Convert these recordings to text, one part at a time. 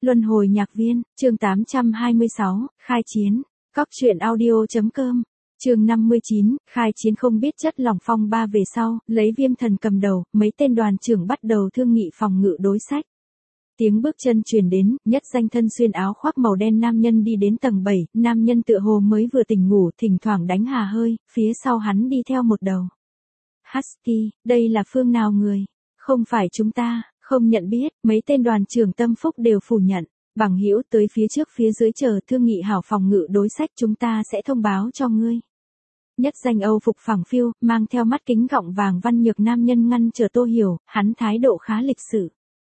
Luân hồi nhạc viên, chương 826, khai chiến. Cóc truyện audio.com. Chương 59, khai chiến. Không biết chất lỏng phong ba về sau, lấy Viêm Thần cầm đầu, mấy tên đoàn trưởng bắt đầu thương nghị phòng ngự đối sách. Tiếng bước chân truyền đến, nhất danh thân xuyên áo khoác màu đen nam nhân đi đến tầng 7, nam nhân tựa hồ mới vừa tỉnh ngủ, thỉnh thoảng đánh hà hơi, phía sau hắn đi theo một đầu Husky. Đây là phương nào người? Không phải chúng ta. Không nhận biết. Mấy tên đoàn trưởng tâm phúc đều phủ nhận. Bằng hữu, tới phía trước phía dưới chờ thương nghị hảo phòng ngự đối sách, chúng ta sẽ thông báo cho ngươi. Nhất danh Âu phục phẳng phiu, mang theo mắt kính gọng vàng văn nhược nam nhân ngăn chờ Tô Hiểu, hắn thái độ khá lịch sự.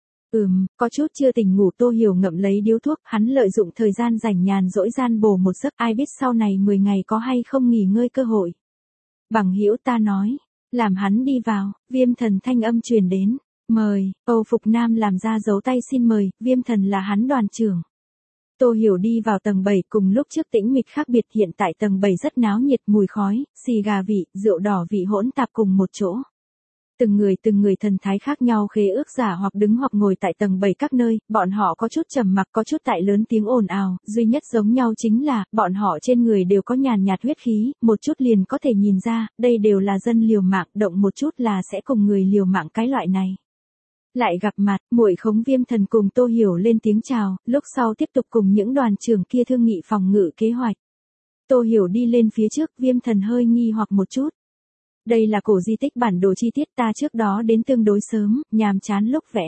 Có chút chưa tỉnh ngủ. Tô Hiểu ngậm lấy điếu thuốc, hắn lợi dụng thời gian rảnh nhàn rỗi gian bổ một giấc, ai biết sau này 10 ngày có hay không nghỉ ngơi cơ hội. Bằng hữu, ta nói, làm hắn đi vào. Viêm Thần thanh âm truyền đến. Mời. Âu phục nam làm ra dấu tay xin mời, Viêm Thần là hắn đoàn trưởng. Tô Hiểu đi vào tầng 7, cùng lúc trước tĩnh mịch khác biệt, hiện tại tầng 7 rất náo nhiệt, mùi khói, xì gà vị, rượu đỏ vị hỗn tạp cùng một chỗ. Từng người thần thái khác nhau, khế ước giả hoặc đứng hoặc ngồi tại tầng 7 các nơi, bọn họ có chút trầm mặc, có chút tại lớn tiếng ồn ào, duy nhất giống nhau chính là, bọn họ trên người đều có nhàn nhạt huyết khí, một chút liền có thể nhìn ra, đây đều là dân liều mạng, động một chút là sẽ cùng người liều mạng cái loại này. Lại gặp mặt, muội khống Viêm Thần cùng Tô Hiểu lên tiếng chào, lúc sau tiếp tục cùng những đoàn trưởng kia thương nghị phòng ngự kế hoạch. Tô Hiểu đi lên phía trước, Viêm Thần hơi nghi hoặc một chút. Đây là cổ di tích bản đồ chi tiết, ta trước đó đến tương đối sớm, nhàm chán lúc vẽ.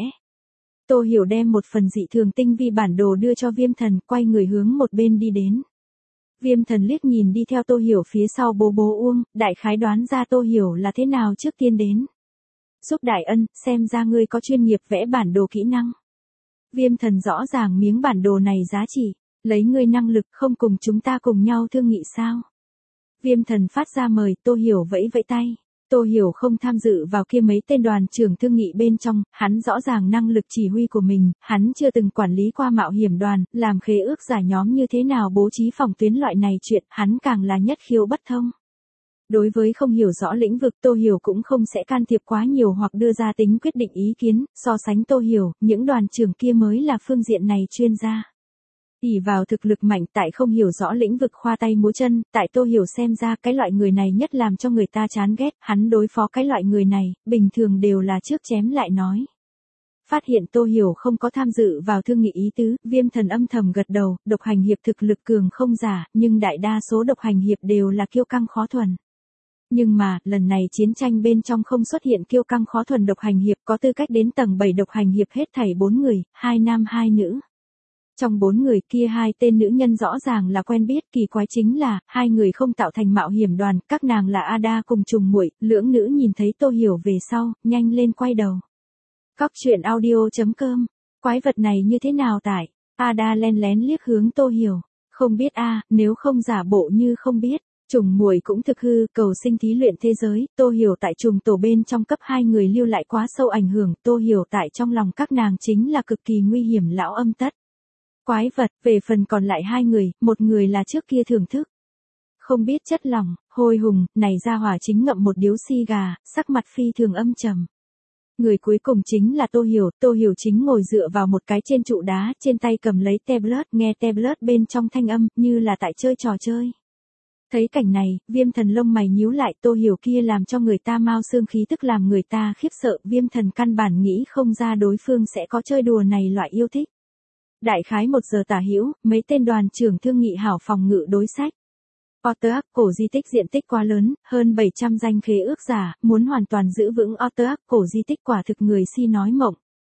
Tô Hiểu đem một phần dị thường tinh vi bản đồ đưa cho Viêm Thần, quay người hướng một bên đi đến. Viêm Thần liếc nhìn đi theo Tô Hiểu phía sau bố Uông, đại khái đoán ra Tô Hiểu là thế nào trước tiên đến. Giúp đại ân, xem ra ngươi có chuyên nghiệp vẽ bản đồ kỹ năng. Viêm Thần rõ ràng miếng bản đồ này giá trị, lấy ngươi năng lực không cùng chúng ta cùng nhau thương nghị sao. Viêm Thần phát ra mời, Tô Hiểu vẫy vẫy tay. Tô Hiểu không tham dự vào kia mấy tên đoàn trưởng thương nghị bên trong, hắn rõ ràng năng lực chỉ huy của mình, hắn chưa từng quản lý qua mạo hiểm đoàn, làm khế ước giả nhóm như thế nào bố trí phòng tuyến loại này chuyện, hắn càng là nhất khiếu bất thông. Đối với không hiểu rõ lĩnh vực, Tô Hiểu cũng không sẽ can thiệp quá nhiều hoặc đưa ra tính quyết định ý kiến, so sánh Tô Hiểu, những đoàn trưởng kia mới là phương diện này chuyên gia. Ỷ vào thực lực mạnh, tại không hiểu rõ lĩnh vực khoa tay múa chân, tại Tô Hiểu xem ra cái loại người này nhất làm cho người ta chán ghét, hắn đối phó cái loại người này, bình thường đều là trước chém lại nói. Phát hiện Tô Hiểu không có tham dự vào thương nghị ý tứ, Viêm Thần âm thầm gật đầu, độc hành hiệp thực lực cường không giả, nhưng đại đa số độc hành hiệp đều là kiêu căng khó thuần. Nhưng mà, lần này chiến tranh bên trong không xuất hiện kiêu căng khó thuần độc hành hiệp, có tư cách đến tầng 7 độc hành hiệp hết thảy 4 người, 2 nam 2 nữ. Trong 4 người kia 2 tên nữ nhân rõ ràng là quen biết, kỳ quái chính là, 2 người không tạo thành mạo hiểm đoàn, các nàng là Ada cùng Trùng Muội. Lưỡng nữ nhìn thấy Tô Hiểu về sau, nhanh lên quay đầu. Cóc truyện audio.com. Quái vật này như thế nào tại? Ada len lén liếc hướng Tô Hiểu. Không biết a, nếu không giả bộ như không biết. Trùng Muội cũng thực hư, cầu sinh thí luyện thế giới, Tô Hiểu tại trùng tổ bên trong cấp 2 người lưu lại quá sâu ảnh hưởng, Tô Hiểu tại trong lòng các nàng chính là cực kỳ nguy hiểm lão âm tất. Quái vật, về phần còn lại 2 người, một người là trước kia thưởng thức. Không biết chất lỏng, hôi hùng, này ra hỏa chính ngậm một điếu xì gà, sắc mặt phi thường âm trầm. Người cuối cùng chính là Tô Hiểu chính ngồi dựa vào một cái trên trụ đá, trên tay cầm lấy tablet, nghe tablet bên trong thanh âm, như là tại chơi trò chơi. Thấy cảnh này, Viêm Thần lông mày nhíu lại, Tô Hiểu kia làm cho người ta mao xương khí tức làm người ta khiếp sợ, Viêm Thần căn bản nghĩ không ra đối phương sẽ có chơi đùa này loại yêu thích. Đại khái 1 giờ tả hữu, mấy tên đoàn trưởng thương nghị hảo phòng ngự đối sách. Otterak, cổ di tích diện tích quá lớn, hơn 700 danh khế ước giả, muốn hoàn toàn giữ vững Otterak, cổ di tích quả thực người si nói mộng.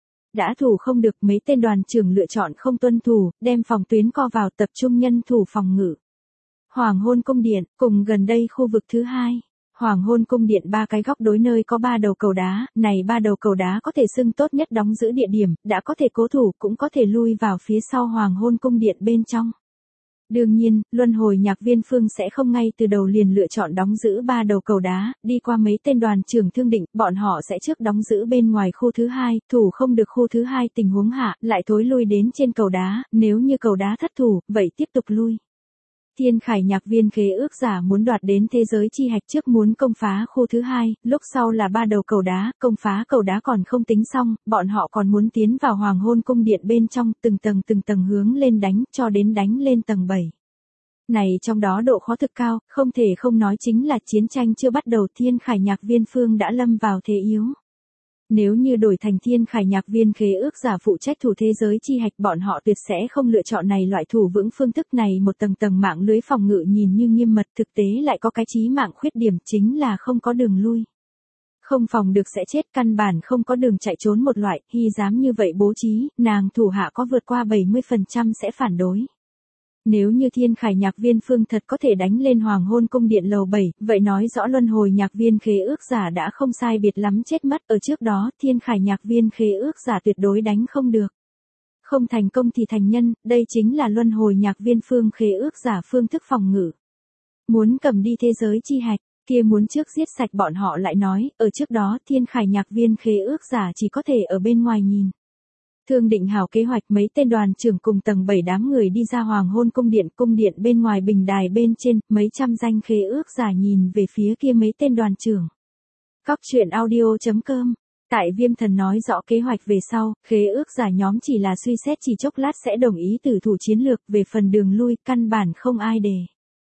Đã thủ không được, mấy tên đoàn trưởng lựa chọn không tuân thủ, đem phòng tuyến co vào, tập trung nhân thủ phòng ngự. Hoàng Hôn Cung Điện, cùng gần đây khu vực thứ 2. Hoàng Hôn Cung Điện 3 cái góc đối nơi có 3 đầu cầu đá, này 3 đầu cầu đá có thể xưng tốt nhất đóng giữ địa điểm, đã có thể cố thủ, cũng có thể lui vào phía sau Hoàng Hôn Cung Điện bên trong. Đương nhiên, luân hồi nhạc viên phương sẽ không ngay từ đầu liền lựa chọn đóng giữ 3 đầu cầu đá, đi qua mấy tên đoàn trưởng thương định, bọn họ sẽ trước đóng giữ bên ngoài khu thứ 2, thủ không được khu thứ 2 tình huống hạ, lại thối lui đến trên cầu đá, nếu như cầu đá thất thủ, vậy tiếp tục lui. Thiên Khải Nhạc Viên khế ước giả muốn đoạt đến thế giới chi hạch trước muốn công phá khu thứ hai, lúc sau là 3 đầu cầu đá, công phá cầu đá còn không tính xong, bọn họ còn muốn tiến vào Hoàng Hôn Cung Điện bên trong, từng tầng hướng lên đánh, cho đến đánh lên tầng 7. Này trong đó độ khó thực cao, không thể không nói chính là chiến tranh chưa bắt đầu Thiên Khải Nhạc Viên phương đã lâm vào thế yếu. Nếu như đổi thành Thiên Khải Nhạc Viên khế ước giả phụ trách thủ thế giới chi hạch bọn họ tuyệt sẽ không lựa chọn này loại thủ vững phương thức này một tầng mạng lưới phòng ngự nhìn như nghiêm mật thực tế lại có cái chí mạng khuyết điểm chính là không có đường lui. Không phòng được sẽ chết căn bản không có đường chạy trốn một loại, hy dám như vậy bố trí, nàng thủ hạ có vượt qua 70% sẽ phản đối. Nếu như Thiên Khải Nhạc Viên phương thật có thể đánh lên Hoàng Hôn Cung Điện lầu 7, vậy nói rõ Luân Hồi Nhạc Viên khế ước giả đã không sai biệt lắm chết mất, ở trước đó Thiên Khải Nhạc Viên khế ước giả tuyệt đối đánh không được. Không thành công thì thành nhân, đây chính là Luân Hồi Nhạc Viên phương khế ước giả phương thức phòng ngự. Muốn cầm đi thế giới chi hạch, kia muốn trước giết sạch bọn họ lại nói, ở trước đó Thiên Khải Nhạc Viên khế ước giả chỉ có thể ở bên ngoài nhìn. Thương định hảo kế hoạch mấy tên đoàn trưởng cùng tầng 7 đám người đi ra Hoàng Hôn cung điện bên ngoài bình đài bên trên, mấy trăm danh khế ước giả nhìn về phía kia mấy tên đoàn trưởng. Cóc truyện audio.com. Tại Viêm Thần nói rõ kế hoạch về sau, khế ước giả nhóm chỉ là suy xét chỉ chốc lát sẽ đồng ý tử thủ chiến lược về phần đường lui căn bản không ai đề.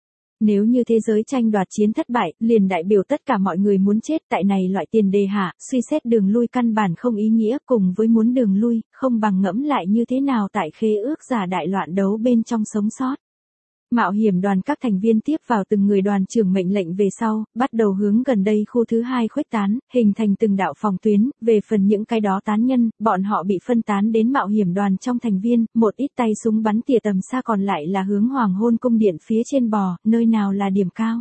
Nếu như thế giới tranh đoạt chiến thất bại, liền đại biểu tất cả mọi người muốn chết tại này loại tiền đề hạ, suy xét đường lui căn bản không ý nghĩa cùng với muốn đường lui, không bằng ngẫm lại như thế nào tại khế ước giả đại loạn đấu bên trong sống sót. Mạo hiểm đoàn các thành viên tiếp vào từng người đoàn trưởng mệnh lệnh về sau, bắt đầu hướng gần đây khu thứ hai khuếch tán, hình thành từng đạo phòng tuyến, về phần những cái đó tán nhân, bọn họ bị phân tán đến mạo hiểm đoàn trong thành viên, một ít tay súng bắn tỉa tầm xa còn lại là hướng Hoàng Hôn Cung Điện phía trên bò, nơi nào là điểm cao.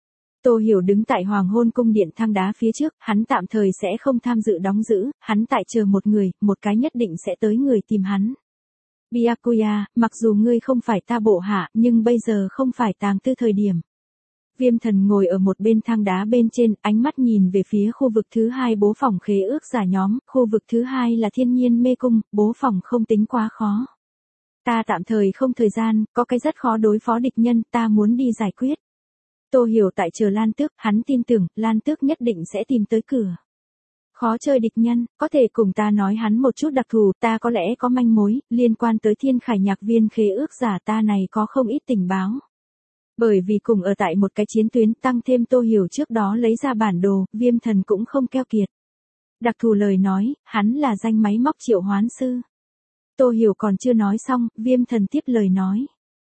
Tô Hiểu đứng tại Hoàng Hôn Cung Điện thang đá phía trước, hắn tạm thời sẽ không tham dự đóng giữ, hắn tại chờ một người, một cái nhất định sẽ tới người tìm hắn. Byakuya, mặc dù ngươi không phải ta bộ hạ, nhưng bây giờ không phải tàng tư thời điểm. Viêm Thần ngồi ở một bên thang đá bên trên, ánh mắt nhìn về phía khu vực thứ hai bố phòng khế ước giả nhóm, khu vực thứ hai là thiên nhiên mê cung, bố phòng không tính quá khó. Ta tạm thời không thời gian, có cái rất khó đối phó địch nhân, ta muốn đi giải quyết. Tô Hiểu tại chờ Lan Tước, hắn tin tưởng, Lan Tước nhất định sẽ tìm tới cửa. Khó chơi địch nhân, có thể cùng ta nói hắn một chút đặc thù, ta có lẽ có manh mối, liên quan tới Thiên Khải Nhạc Viên khế ước giả ta này có không ít tình báo. Bởi vì cùng ở tại một cái chiến tuyến tăng thêm Tô Hiểu trước đó lấy ra bản đồ, Viêm Thần cũng không keo kiệt. Đặc thù lời nói, hắn là danh máy móc triệu hoán sư. Tô Hiểu còn chưa nói xong, Viêm Thần tiếp lời nói.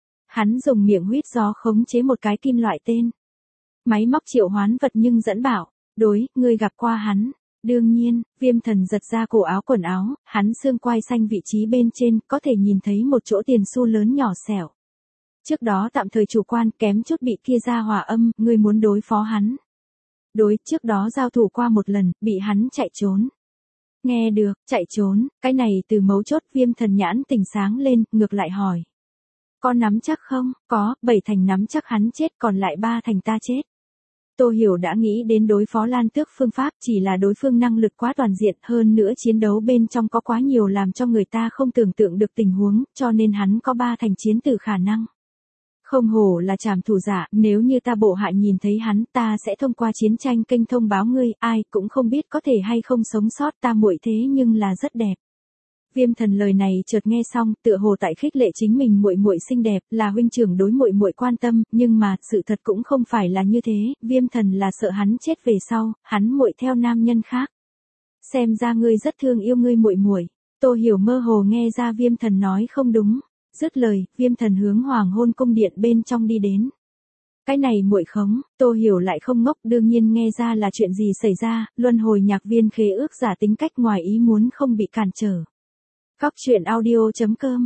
Hắn dùng miệng huýt gió khống chế một cái kim loại tên. Máy móc triệu hoán vật nhưng dẫn bảo, đối, ngươi gặp qua hắn. Đương nhiên, Viêm Thần giật ra cổ áo quần áo, hắn xương quai xanh vị trí bên trên, có thể nhìn thấy một chỗ tiền xu lớn nhỏ xẻo. Trước đó tạm thời chủ quan kém chút bị kia ra hòa âm, ngươi muốn đối phó hắn. Đối, trước đó giao thủ qua một lần, bị hắn chạy trốn. Nghe được, chạy trốn, cái này từ mấu chốt Viêm Thần nhãn tỉnh sáng lên, ngược lại hỏi. Có nắm chắc không? Có, 7 thành nắm chắc hắn chết còn lại 3 thành ta chết. Tô Hiểu đã nghĩ đến đối phó Lan Tước phương pháp chỉ là đối phương năng lực quá toàn diện hơn nữa chiến đấu bên trong có quá nhiều làm cho người ta không tưởng tượng được tình huống, cho nên hắn có 3 thành chiến tử khả năng. Không hổ là trảm thủ giả, nếu như ta bộ hạ nhìn thấy hắn ta sẽ thông qua chiến tranh kênh thông báo ngươi, ai cũng không biết có thể hay không sống sót ta muội thế nhưng là rất đẹp. Viêm Thần lời này chợt nghe xong, tựa hồ tại khích lệ chính mình muội muội xinh đẹp, là huynh trưởng đối muội muội quan tâm, nhưng mà sự thật cũng không phải là như thế, Viêm Thần là sợ hắn chết về sau, hắn muội theo nam nhân khác. Xem ra ngươi rất thương yêu ngươi muội muội. Tô Hiểu mơ hồ nghe ra Viêm Thần nói không đúng, dứt lời, Viêm Thần hướng Hoàng Hôn Cung Điện bên trong đi đến. Cái này muội khống, Tô Hiểu lại không ngốc, đương nhiên nghe ra là chuyện gì xảy ra, Luân Hồi Nhạc Viên khế ước giả tính cách ngoài ý muốn không bị cản trở. Cóc truyện audio.com.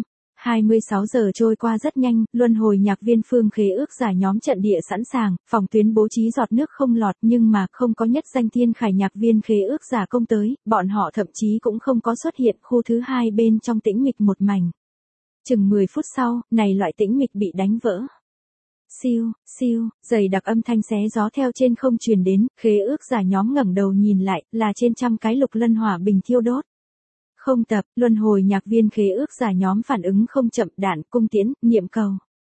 26 giờ trôi qua rất nhanh, Luân Hồi Nhạc Viên phương khế ước giả nhóm trận địa sẵn sàng, phòng tuyến bố trí giọt nước không lọt nhưng mà không có nhất danh Thiên Khải Nhạc Viên khế ước giả công tới, bọn họ thậm chí cũng không có xuất hiện, khu thứ hai bên trong tĩnh mịch một mảnh. Chừng 10 phút sau, này loại tĩnh mịch bị đánh vỡ. Siêu, siêu, dày đặc âm thanh xé gió theo trên không truyền đến, khế ước giả nhóm ngẩng đầu nhìn lại, là trên trăm cái lục lân hỏa bình thiêu đốt. Không tập, Luân Hồi Nhạc Viên khế ước giả nhóm phản ứng không chậm, đạn, cung tiễn, niệm cầu.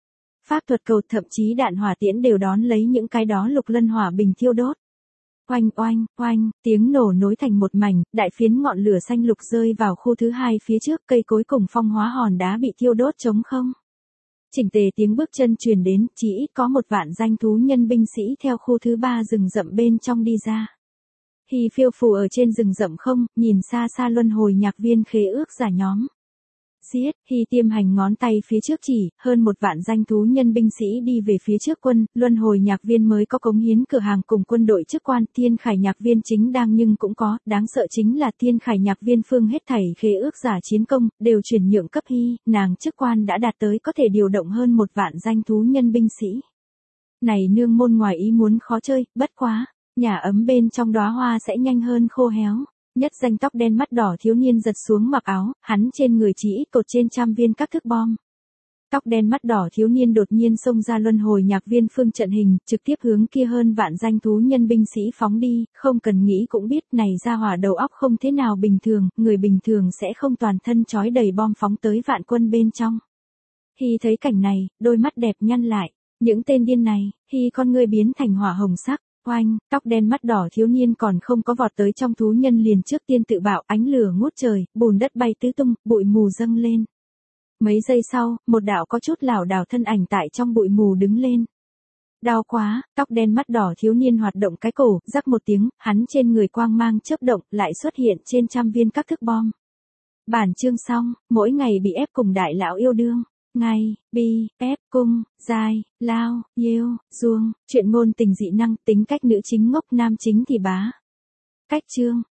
Pháp thuật cầu thậm chí đạn hỏa tiễn đều đón lấy những cái đó lục lân hỏa bình thiêu đốt. Oanh oanh, oanh, tiếng nổ nối thành một mảnh, đại phiến ngọn lửa xanh lục rơi vào khu thứ hai phía trước, cây cối cùng phong hóa hòn đá bị thiêu đốt trống không. Chỉnh tề tiếng bước chân truyền đến, chỉ ít có một vạn danh thú nhân binh sĩ theo khu thứ ba rừng rậm bên trong đi ra. Hy phiêu phù ở trên rừng rậm không, nhìn xa xa luân hồi nhạc viên khế ước giả nhóm. Giết, Hy tiêm hành ngón tay phía trước chỉ, hơn một vạn danh thú nhân binh sĩ đi về phía trước quân, luân hồi nhạc viên mới có cống hiến cửa hàng cùng quân đội chức quan, thiên khải nhạc viên chính đang nhưng cũng có, đáng sợ chính là thiên khải nhạc viên phương hết thảy khế ước giả chiến công, đều chuyển nhượng cấp Hy, nàng chức quan đã đạt tới có thể điều động hơn một vạn danh thú nhân binh sĩ. Này nương môn ngoài ý muốn khó chơi, bất quá, nhà ấm bên trong đóa hoa sẽ nhanh hơn khô héo. Nhất danh tóc đen mắt đỏ thiếu niên giật xuống mặc áo, hắn trên người chỉ ít cột trên trăm viên các thức bom. Tóc đen mắt đỏ thiếu niên đột nhiên xông ra luân hồi nhạc viên phương trận hình, trực tiếp hướng kia hơn vạn danh thú nhân binh sĩ phóng đi, không cần nghĩ cũng biết này ra hỏa đầu óc không thế nào bình thường, người bình thường sẽ không toàn thân trói đầy bom phóng tới vạn quân bên trong. Hy thấy cảnh này, đôi mắt đẹp nhăn lại, những tên điên này, Hy con ngươi biến thành hỏa hồng sắc. Oanh, tóc đen mắt đỏ thiếu niên còn không có vọt tới trong thú nhân liền trước tiên tự bạo, ánh lửa ngút trời, bùn đất bay tứ tung, bụi mù dâng lên. Mấy giây sau, một đạo có chút lảo đảo thân ảnh tại trong bụi mù đứng lên. Đau quá, tóc đen mắt đỏ thiếu niên hoạt động cái cổ, rắc một tiếng, hắn trên người quang mang chớp động, lại xuất hiện trên trăm viên các thức bom. Bản chương xong, mỗi ngày bị ép cùng đại lão yêu đương. Ngày, bi, ép, cung, giai, lao, yêu, duông, chuyện ngôn tình dị năng, tính cách nữ chính ngốc nam chính thì bá. Cách chương.